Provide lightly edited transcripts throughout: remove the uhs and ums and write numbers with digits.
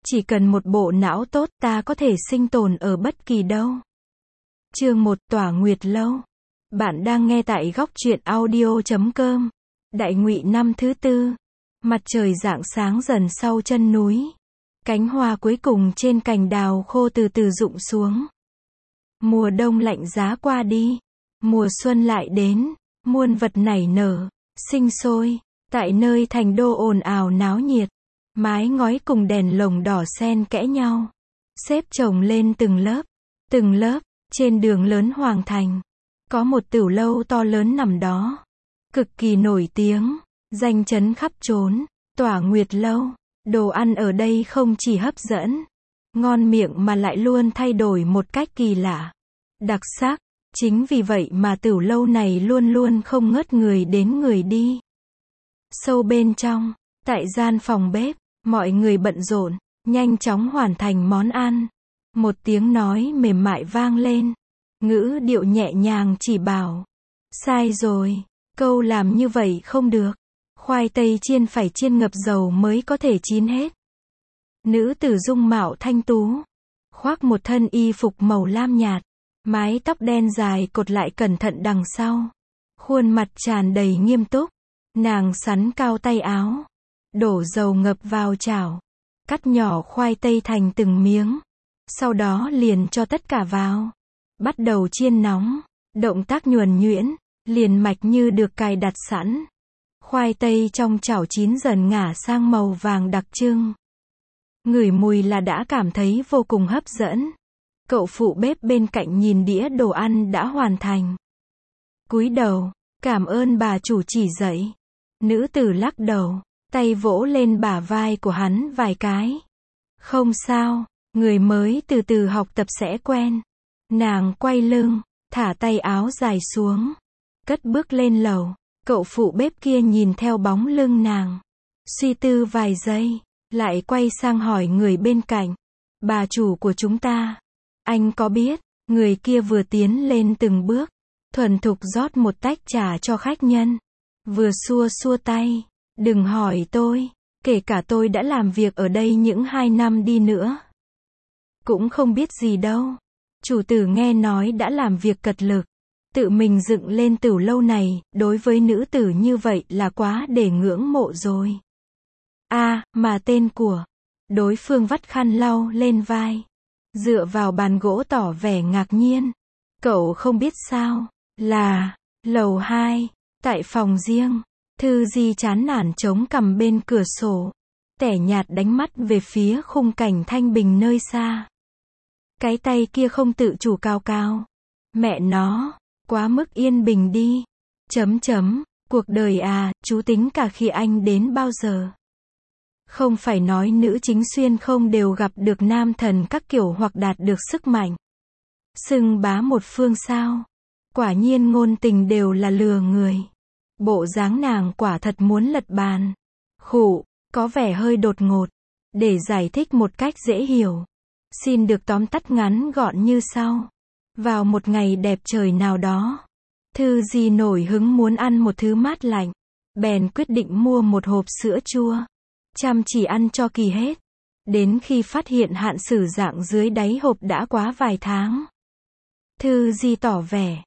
Chỉ cần một bộ não tốt ta có thể sinh tồn ở bất kỳ đâu. Chương 1 Tỏa Nguyệt Lâu. Bạn đang nghe tại góc truyện audio.com. Đại Ngụy năm thứ tư. Mặt trời rạng sáng dần sau chân núi. Cánh hoa cuối cùng trên cành đào khô từ từ rụng xuống. Mùa đông lạnh giá qua đi. Mùa xuân lại đến. Muôn vật nảy nở, sinh sôi. Tại nơi thành đô ồn ào náo nhiệt. Mái ngói cùng đèn lồng đỏ xen kẽ nhau. Xếp chồng lên từng lớp, trên đường lớn Hoàng Thành. Có một tửu lâu to lớn nằm đó. Cực kỳ nổi tiếng, danh chấn khắp chốn, Tỏa Nguyệt Lâu. Đồ ăn ở đây không chỉ hấp dẫn, ngon miệng mà lại luôn thay đổi một cách kỳ lạ, đặc sắc. Chính vì vậy mà tửu lâu này luôn luôn không ngớt người đến người đi. Sâu bên trong, tại gian phòng bếp, mọi người bận rộn, nhanh chóng hoàn thành món ăn. Một tiếng nói mềm mại vang lên. Ngữ điệu nhẹ nhàng chỉ bảo. Sai rồi, câu làm như vậy không được. Khoai tây chiên phải chiên ngập dầu mới có thể chín hết. Nữ tử dung mạo thanh tú, khoác một thân y phục màu lam nhạt, mái tóc đen dài cột lại cẩn thận đằng sau. Khuôn mặt tràn đầy nghiêm túc. Nàng sắn cao tay áo, đổ dầu ngập vào chảo, cắt nhỏ khoai tây thành từng miếng, sau đó liền cho tất cả vào, bắt đầu chiên nóng, động tác nhuần nhuyễn, liền mạch như được cài đặt sẵn. Khoai tây trong chảo chín dần ngả sang màu vàng đặc trưng. Ngửi mùi là đã cảm thấy vô cùng hấp dẫn. Cậu phụ bếp bên cạnh nhìn đĩa đồ ăn đã hoàn thành, cúi đầu, cảm ơn bà chủ chỉ dạy. Nữ tử lắc đầu, tay vỗ lên bả vai của hắn vài cái. Không sao, người mới từ từ học tập sẽ quen. Nàng quay lưng, thả tay áo dài xuống, cất bước lên lầu. Cậu phụ bếp kia nhìn theo bóng lưng nàng, suy tư vài giây, lại quay sang hỏi người bên cạnh. Bà chủ của chúng ta, anh có biết? Người kia vừa tiến lên từng bước, thuần thục rót một tách trà cho khách nhân. Vừa xua xua tay, đừng hỏi tôi, kể cả tôi đã làm việc ở đây những 2 năm đi nữa. Cũng không biết gì đâu. Chủ tử nghe nói đã làm việc cật lực, tự mình dựng lên tửu lâu này, đối với nữ tử như vậy là quá để ngưỡng mộ rồi. Mà tên của đối phương vắt khăn lau lên vai, dựa vào bàn gỗ tỏ vẻ ngạc nhiên. Cậu không biết sao, là lầu 2. Tại phòng riêng, Thư Di chán nản chống cằm bên cửa sổ, tẻ nhạt đánh mắt về phía khung cảnh thanh bình nơi xa. Cái tay kia không tự chủ cao cao. Mẹ nó, quá mức yên bình đi. Cuộc đời chú tính cả khi anh đến bao giờ. Không phải nói nữ chính xuyên không đều gặp được nam thần các kiểu hoặc đạt được sức mạnh xưng bá một phương sao. Quả nhiên ngôn tình đều là lừa người. Bộ dáng nàng quả thật muốn lật bàn. Khụ, có vẻ hơi đột ngột. Để giải thích một cách dễ hiểu, xin được tóm tắt ngắn gọn như sau. Vào một ngày đẹp trời nào đó, Thư Di nổi hứng muốn ăn một thứ mát lạnh. Bèn quyết định mua một hộp sữa chua. Chăm chỉ ăn cho kỳ hết. Đến khi phát hiện hạn sử dạng dưới đáy hộp đã quá vài tháng. Thư Di tỏ vẻ,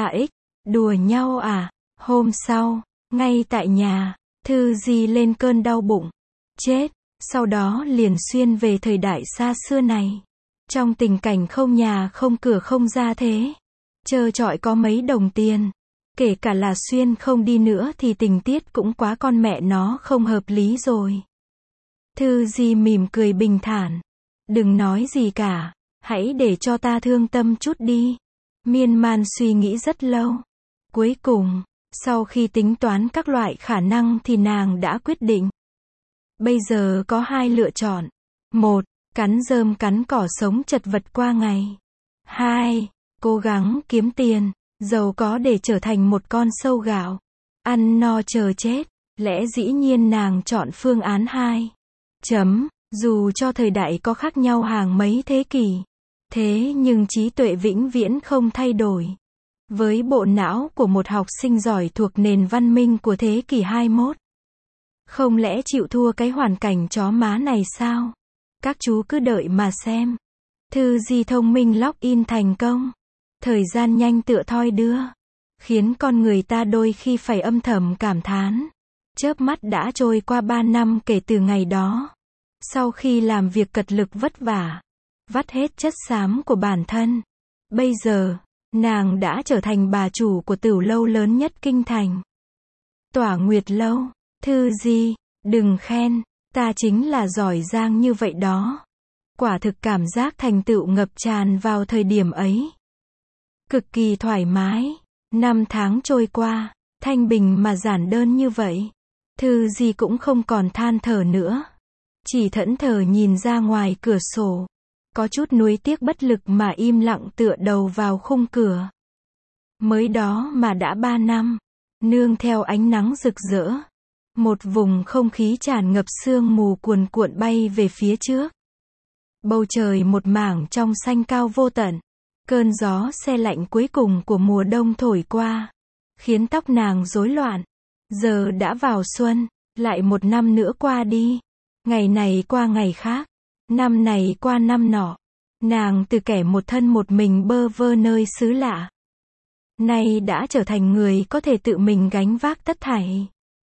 đùa nhau à? Hôm sau, ngay tại nhà, Thư Di lên cơn đau bụng. Chết, sau đó liền xuyên về thời đại xa xưa này. Trong tình cảnh không nhà không cửa không ra thế. Trơ trọi có mấy đồng tiền. Kể cả là xuyên không đi nữa thì tình tiết cũng quá con mẹ nó không hợp lý rồi. Thư Di mỉm cười bình thản. Đừng nói gì cả, hãy để cho ta thương tâm chút đi. Miên man suy nghĩ rất lâu. Cuối cùng, sau khi tính toán các loại khả năng thì nàng đã quyết định. Bây giờ có 2 lựa chọn. 1. Cắn rơm cắn cỏ sống chật vật qua ngày. 2. Cố gắng kiếm tiền, giàu có để trở thành một con sâu gạo. Ăn no chờ chết. Lẽ dĩ nhiên nàng chọn phương án 2. Dù cho thời đại có khác nhau hàng mấy thế kỷ, thế nhưng trí tuệ vĩnh viễn không thay đổi. Với bộ não của một học sinh giỏi thuộc nền văn minh của thế kỷ 21, không lẽ chịu thua cái hoàn cảnh chó má này sao? Các chú cứ đợi mà xem. Thư Di thông minh login thành công. Thời gian nhanh tựa thoi đưa. Khiến con người ta đôi khi phải âm thầm cảm thán. Chớp mắt đã trôi qua 3 năm kể từ ngày đó. Sau khi làm việc cật lực vất vả, vắt hết chất xám của bản thân. Bây giờ, nàng đã trở thành bà chủ của tửu lâu lớn nhất kinh thành. Tỏa Nguyệt Lâu. Thư Di, đừng khen, ta chính là giỏi giang như vậy đó. Quả thực cảm giác thành tựu ngập tràn vào thời điểm ấy. Cực kỳ thoải mái. 5 tháng trôi qua, thanh bình mà giản đơn như vậy. Thư Di cũng không còn than thở nữa. Chỉ thẫn thờ nhìn ra ngoài cửa sổ. Có chút nuối tiếc bất lực mà im lặng tựa đầu vào khung cửa. Mới đó mà đã 3 năm. Nương theo ánh nắng rực rỡ. Một vùng không khí tràn ngập sương mù cuồn cuộn bay về phía trước. Bầu trời một mảng trong xanh cao vô tận. Cơn gió se lạnh cuối cùng của mùa đông thổi qua. Khiến tóc nàng rối loạn. Giờ đã vào xuân. Lại một năm nữa qua đi. Ngày này qua ngày khác. Năm này qua năm nọ. Nàng từ kẻ một thân một mình bơ vơ nơi xứ lạ. Nay đã trở thành người có thể tự mình gánh vác tất thảy.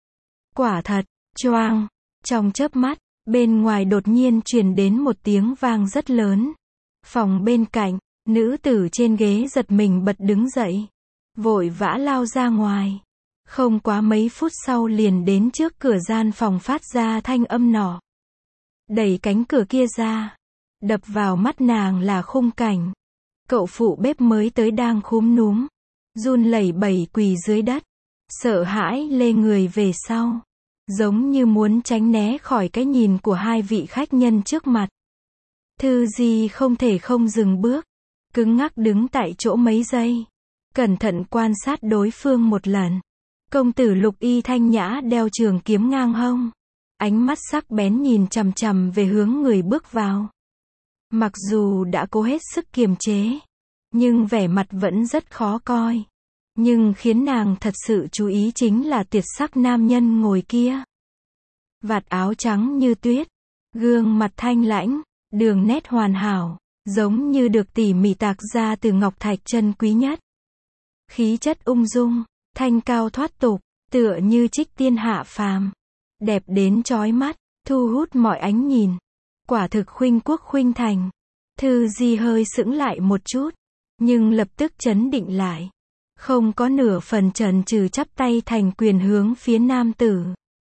Quả thật, choang. Trong chớp mắt, bên ngoài đột nhiên truyền đến một tiếng vang rất lớn. Phòng bên cạnh, nữ tử trên ghế giật mình bật đứng dậy. Vội vã lao ra ngoài. Không quá mấy phút sau liền đến trước cửa gian phòng phát ra thanh âm nọ. Đẩy cánh cửa kia ra. Đập vào mắt nàng là khung cảnh. Cậu phụ bếp mới tới đang khúm núm. Run lẩy bẩy quỳ dưới đất. Sợ hãi lê người về sau. Giống như muốn tránh né khỏi cái nhìn của hai vị khách nhân trước mặt. Thư Di không thể không dừng bước. Cứng ngắc đứng tại chỗ mấy giây. Cẩn thận quan sát đối phương một lần. Công tử Lục Y thanh nhã đeo trường kiếm ngang hông. Ánh mắt sắc bén nhìn chằm chằm về hướng người bước vào. Mặc dù đã cố hết sức kiềm chế. Nhưng vẻ mặt vẫn rất khó coi. Nhưng khiến nàng thật sự chú ý chính là tuyệt sắc nam nhân ngồi kia. Vạt áo trắng như tuyết. Gương mặt thanh lãnh. Đường nét hoàn hảo. Giống như được tỉ mỉ tạc ra từ ngọc thạch chân quý nhất. Khí chất ung dung. Thanh cao thoát tục. Tựa như trích tiên hạ phàm. Đẹp đến chói mắt. Thu hút mọi ánh nhìn. Quả thực khuynh quốc khuynh thành. Thư Di hơi sững lại một chút. Nhưng lập tức trấn định lại. Không có nửa phần chần chừ chắp tay thành quyền hướng phía nam tử.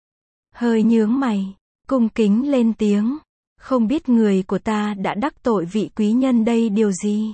Hơi nhướng mày. Cung kính lên tiếng. Không biết người của ta đã đắc tội vị quý nhân đây điều gì?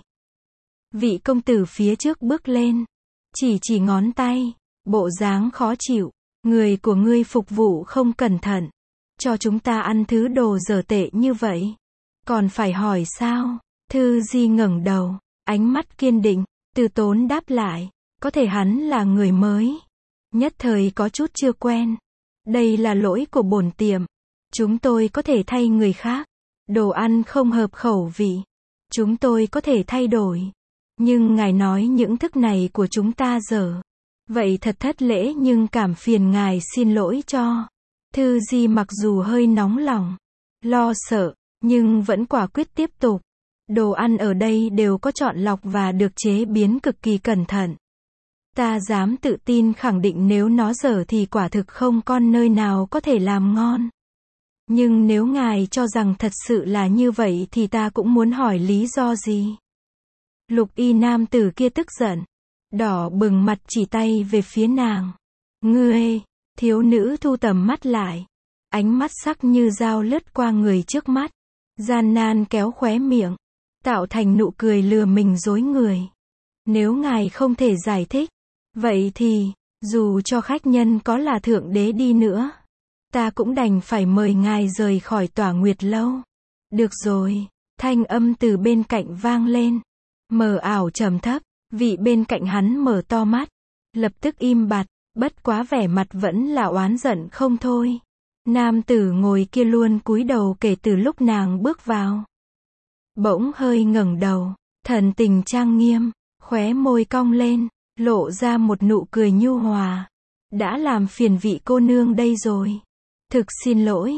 Vị công tử phía trước bước lên. Chỉ ngón tay. Bộ dáng khó chịu. Người của ngươi phục vụ không cẩn thận. Cho chúng ta ăn thứ đồ dở tệ như vậy. Còn phải hỏi sao? Thư Di ngẩng đầu. Ánh mắt kiên định. Từ tốn đáp lại. Có thể hắn là người mới. Nhất thời có chút chưa quen. Đây là lỗi của bổn tiệm. Chúng tôi có thể thay người khác. Đồ ăn không hợp khẩu vị. Chúng tôi có thể thay đổi. Nhưng ngài nói những thức này của chúng ta dở. Vậy thật thất lễ nhưng cảm phiền ngài xin lỗi cho. Thư Di mặc dù hơi nóng lòng. Lo sợ. Nhưng vẫn quả quyết tiếp tục. Đồ ăn ở đây đều có chọn lọc và được chế biến cực kỳ cẩn thận. Ta dám tự tin khẳng định nếu nó dở thì quả thực không con nơi nào có thể làm ngon. Nhưng nếu ngài cho rằng thật sự là như vậy thì ta cũng muốn hỏi lý do gì. Lục Y nam tử kia tức giận. Đỏ bừng mặt chỉ tay về phía nàng. Ngươi, thiếu nữ thu tầm mắt lại. Ánh mắt sắc như dao lướt qua người trước mắt. Gian nan kéo khóe miệng. Tạo thành nụ cười lừa mình dối người. Nếu ngài không thể giải thích. Vậy thì, dù cho khách nhân có là thượng đế đi nữa. Ta cũng đành phải mời ngài rời khỏi Tỏa Nguyệt Lâu. Được rồi, thanh âm từ bên cạnh vang lên. Mờ ảo trầm thấp, vị bên cạnh hắn mở to mắt. Lập tức im bặt, bất quá vẻ mặt vẫn là oán giận không thôi. Nam tử ngồi kia luôn cúi đầu kể từ lúc nàng bước vào. Bỗng hơi ngẩng đầu, thần tình trang nghiêm, khóe môi cong lên, lộ ra một nụ cười nhu hòa. Đã làm phiền vị cô nương đây rồi. Thực xin lỗi.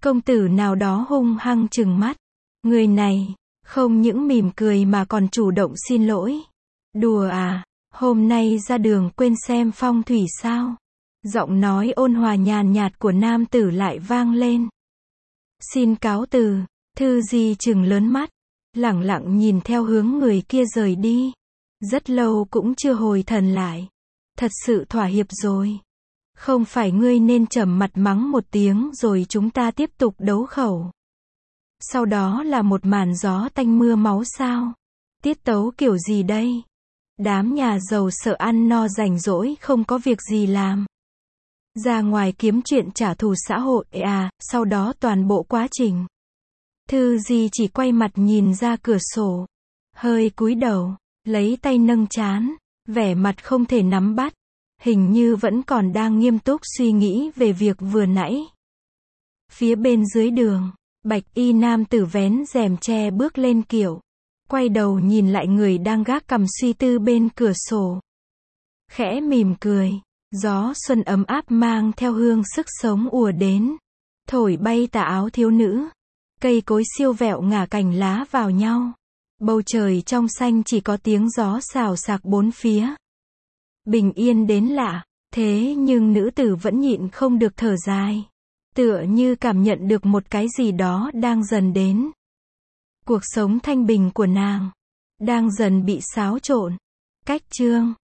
Công tử nào đó hung hăng trừng mắt. Người này, không những mỉm cười mà còn chủ động xin lỗi. Đùa à, hôm nay ra đường quên xem phong thủy sao? Giọng nói ôn hòa nhàn nhạt của nam tử lại vang lên. Xin cáo từ, Thư Di trừng lớn mắt, lẳng lặng nhìn theo hướng người kia rời đi. Rất lâu cũng chưa hồi thần lại. Thật sự thỏa hiệp rồi. Không phải ngươi nên trầm mặt mắng một tiếng rồi chúng ta tiếp tục đấu khẩu. Sau đó là một màn gió tanh mưa máu sao? Tiết tấu kiểu gì đây? Đám nhà giàu sợ ăn no rảnh rỗi không có việc gì làm. Ra ngoài kiếm chuyện trả thù xã hội à, sau đó toàn bộ quá trình. Thư Di chỉ quay mặt nhìn ra cửa sổ. Hơi cúi đầu, lấy tay nâng trán, vẻ mặt không thể nắm bắt. Hình như vẫn còn đang nghiêm túc suy nghĩ về việc vừa nãy. Phía bên dưới đường, bạch y nam tử vén rèm tre bước lên kiệu. Quay đầu nhìn lại người đang gác cằm suy tư bên cửa sổ. Khẽ mỉm cười, gió xuân ấm áp mang theo hương sức sống ùa đến. Thổi bay tà áo thiếu nữ. Cây cối siêu vẹo ngả cành lá vào nhau. Bầu trời trong xanh chỉ có tiếng gió xào xạc bốn phía. Bình yên đến lạ, thế nhưng nữ tử vẫn nhịn không được thở dài. Tựa như cảm nhận được một cái gì đó đang dần đến. Cuộc sống thanh bình của nàng đang dần bị xáo trộn. Cách chương